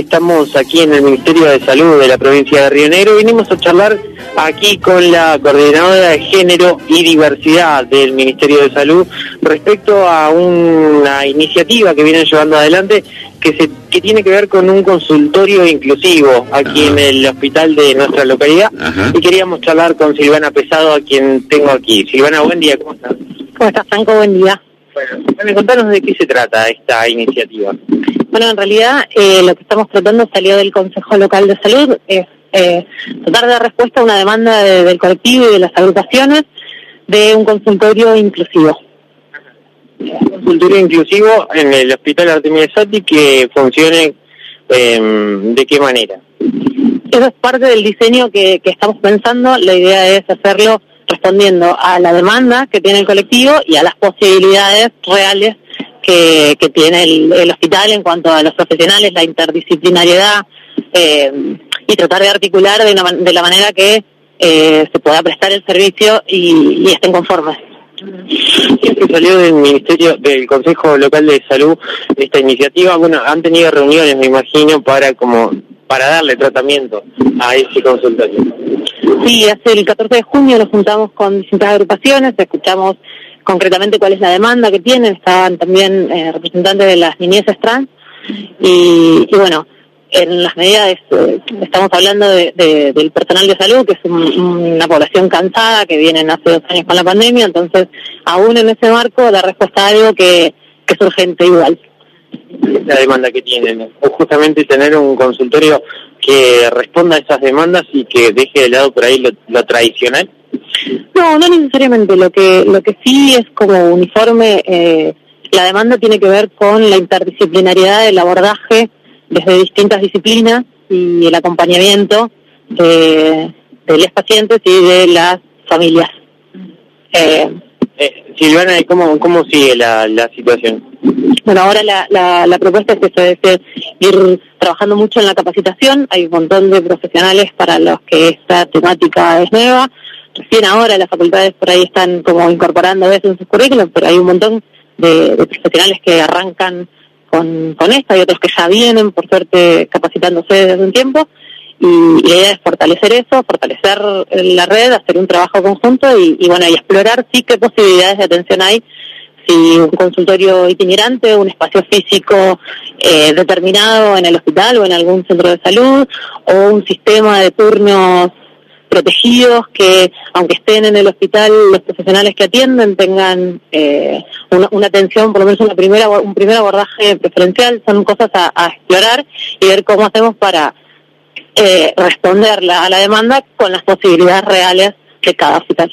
estamos aquí en el Ministerio de Salud de la provincia de Río Negro. Vinimos a charlar aquí con la coordinadora de Género y Diversidad del Ministerio de Salud respecto a una iniciativa que vienen llevando adelante que tiene que ver con un consultorio inclusivo aquí en el hospital de nuestra localidad. Y queríamos charlar con Silvana Pesado, a quien tengo aquí. Silvana, buen día, ¿cómo estás? ¿Cómo estás, Franco? Buen día. Bueno, contanos de qué se trata esta iniciativa. Bueno, en realidad lo que estamos tratando salió del Consejo Local de Salud, es tratar de dar respuesta a una demanda del colectivo y de las agrupaciones de un consultorio inclusivo. Un consultorio inclusivo en el Hospital Artemio Satti que funcione ¿de qué manera? Eso es parte del diseño que estamos pensando. La idea es hacerlo respondiendo a la demanda que tiene el colectivo y a las posibilidades reales que tiene el hospital en cuanto a los profesionales, la interdisciplinariedad, y tratar de articular de la manera que se pueda prestar el servicio y estén conformes. Siempre salió del Consejo Local de Salud esta iniciativa. Bueno, han tenido reuniones, me imagino, para darle tratamiento a ese consultorio. Sí, hace el 14 de junio nos juntamos con distintas agrupaciones, escuchamos concretamente cuál es la demanda que tienen, estaban también representantes de las niñeces trans y bueno, en las medidas estamos hablando del personal de salud, que es una población cansada, que vienen hace 2 años con la pandemia, entonces aún en ese marco la respuesta a algo que es urgente igual. La demanda que tienen, o justamente tener un consultorio que responda a esas demandas y que deje de lado por ahí lo tradicional. No necesariamente. Lo que sí es como uniforme. La demanda tiene que ver con la interdisciplinariedad del abordaje desde distintas disciplinas y el acompañamiento de los pacientes y de las familias. Silvana, ¿cómo sigue la situación? Bueno, ahora la propuesta es eso, es ir trabajando mucho en la capacitación. Hay un montón de profesionales para los que esta temática es nueva. Recién ahora las facultades por ahí están como incorporando a veces en sus currículos, pero hay un montón de profesionales que arrancan con esto. Hay otros que ya vienen, por suerte, capacitándose desde un tiempo. Y la idea es fortalecer eso, fortalecer la red, hacer un trabajo conjunto y explorar sí qué posibilidades de atención hay. Si un consultorio itinerante, un espacio físico determinado en el hospital o en algún centro de salud, o un sistema de turnos protegidos que, aunque estén en el hospital, los profesionales que atienden tengan una atención, por lo menos un primer abordaje preferencial. Son cosas a explorar y ver cómo hacemos para responder a la demanda con las posibilidades reales de cada hospital.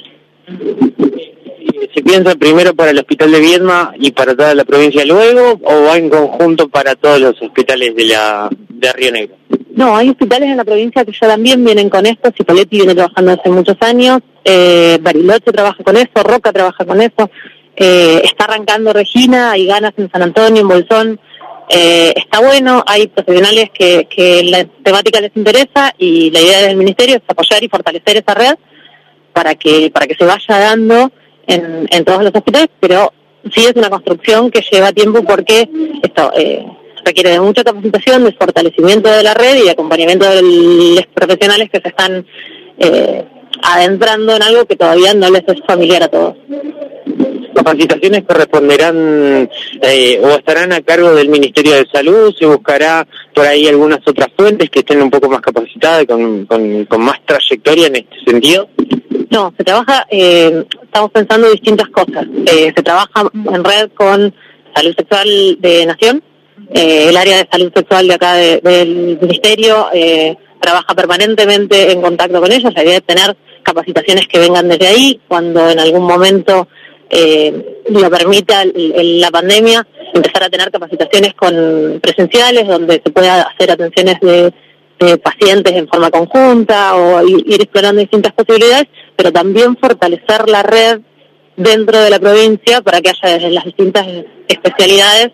¿Se piensa primero para el hospital de Viedma y para toda la provincia luego, o va en conjunto para todos los hospitales de Río Negro? No, hay hospitales en la provincia que ya también vienen con esto. Cipolletti viene trabajando hace muchos años, Bariloche trabaja con eso, Roca trabaja con eso, está arrancando Regina, hay ganas en San Antonio, en Bolsón. Está bueno, hay profesionales que la temática les interesa y la idea del ministerio es apoyar y fortalecer esa red para que se vaya dando en todos los hospitales, pero sí es una construcción que lleva tiempo porque esto requiere de mucha capacitación, de fortalecimiento de la red y de acompañamiento de los profesionales que se están adentrando en algo que todavía no les es familiar a todos. ¿Capacitaciones que responderán o estarán a cargo del Ministerio de Salud? ¿Se buscará por ahí algunas otras fuentes que estén un poco más capacitadas, con más trayectoria en este sentido? No, se trabaja, estamos pensando distintas cosas. Se trabaja en red con Salud Sexual de Nación, el área de salud sexual de acá del Ministerio trabaja permanentemente en contacto con ellos. La idea es tener capacitaciones que vengan desde ahí, cuando en algún momento lo permita la pandemia, empezar a tener capacitaciones presenciales donde se pueda hacer atenciones de pacientes en forma conjunta o ir explorando distintas posibilidades, pero también fortalecer la red dentro de la provincia para que haya desde las distintas especialidades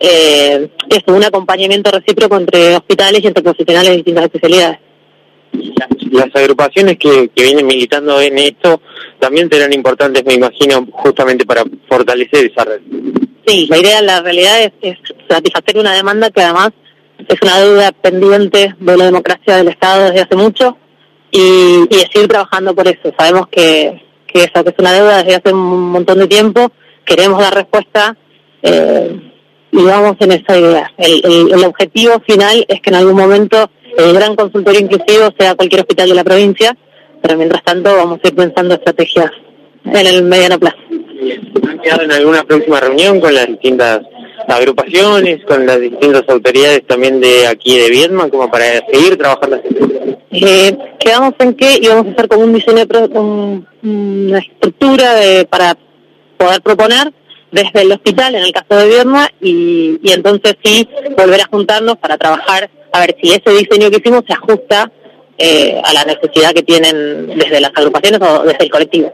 un acompañamiento recíproco entre hospitales y entre profesionales de distintas especialidades. Las agrupaciones que vienen militando en esto también serán importantes, me imagino, justamente para fortalecer esa red. Sí, la idea, la realidad es satisfacer una demanda que además es una deuda pendiente de la democracia del Estado desde hace mucho y seguir trabajando por eso. Sabemos que eso, que es una deuda desde hace un montón de tiempo, queremos dar respuesta y vamos en esa idea. El objetivo final es que en algún momento el gran consultorio inclusivo sea cualquier hospital de la provincia, pero mientras tanto vamos a ir pensando estrategias en el mediano plazo. ¿Han quedado en alguna próxima reunión con las distintas agrupaciones, con las distintas autoridades también de aquí de Viedma, como para seguir trabajando así? Quedamos en que íbamos a hacer como un diseño, una estructura para poder proponer desde el hospital, en el caso de Viedma, y entonces sí volver a juntarnos para trabajar, a ver si ese diseño que hicimos se ajusta a la necesidad que tienen desde las agrupaciones o desde el colectivo.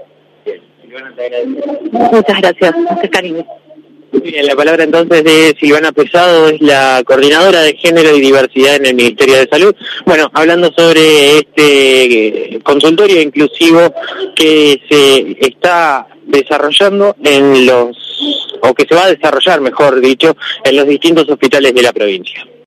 Muchas gracias, muchas cariño. Bien, la palabra entonces de Silvana Pesado, es la coordinadora de Género y Diversidad en el Ministerio de Salud. Bueno, hablando sobre este consultorio inclusivo que se está desarrollando o que se va a desarrollar, mejor dicho, en los distintos hospitales de la provincia.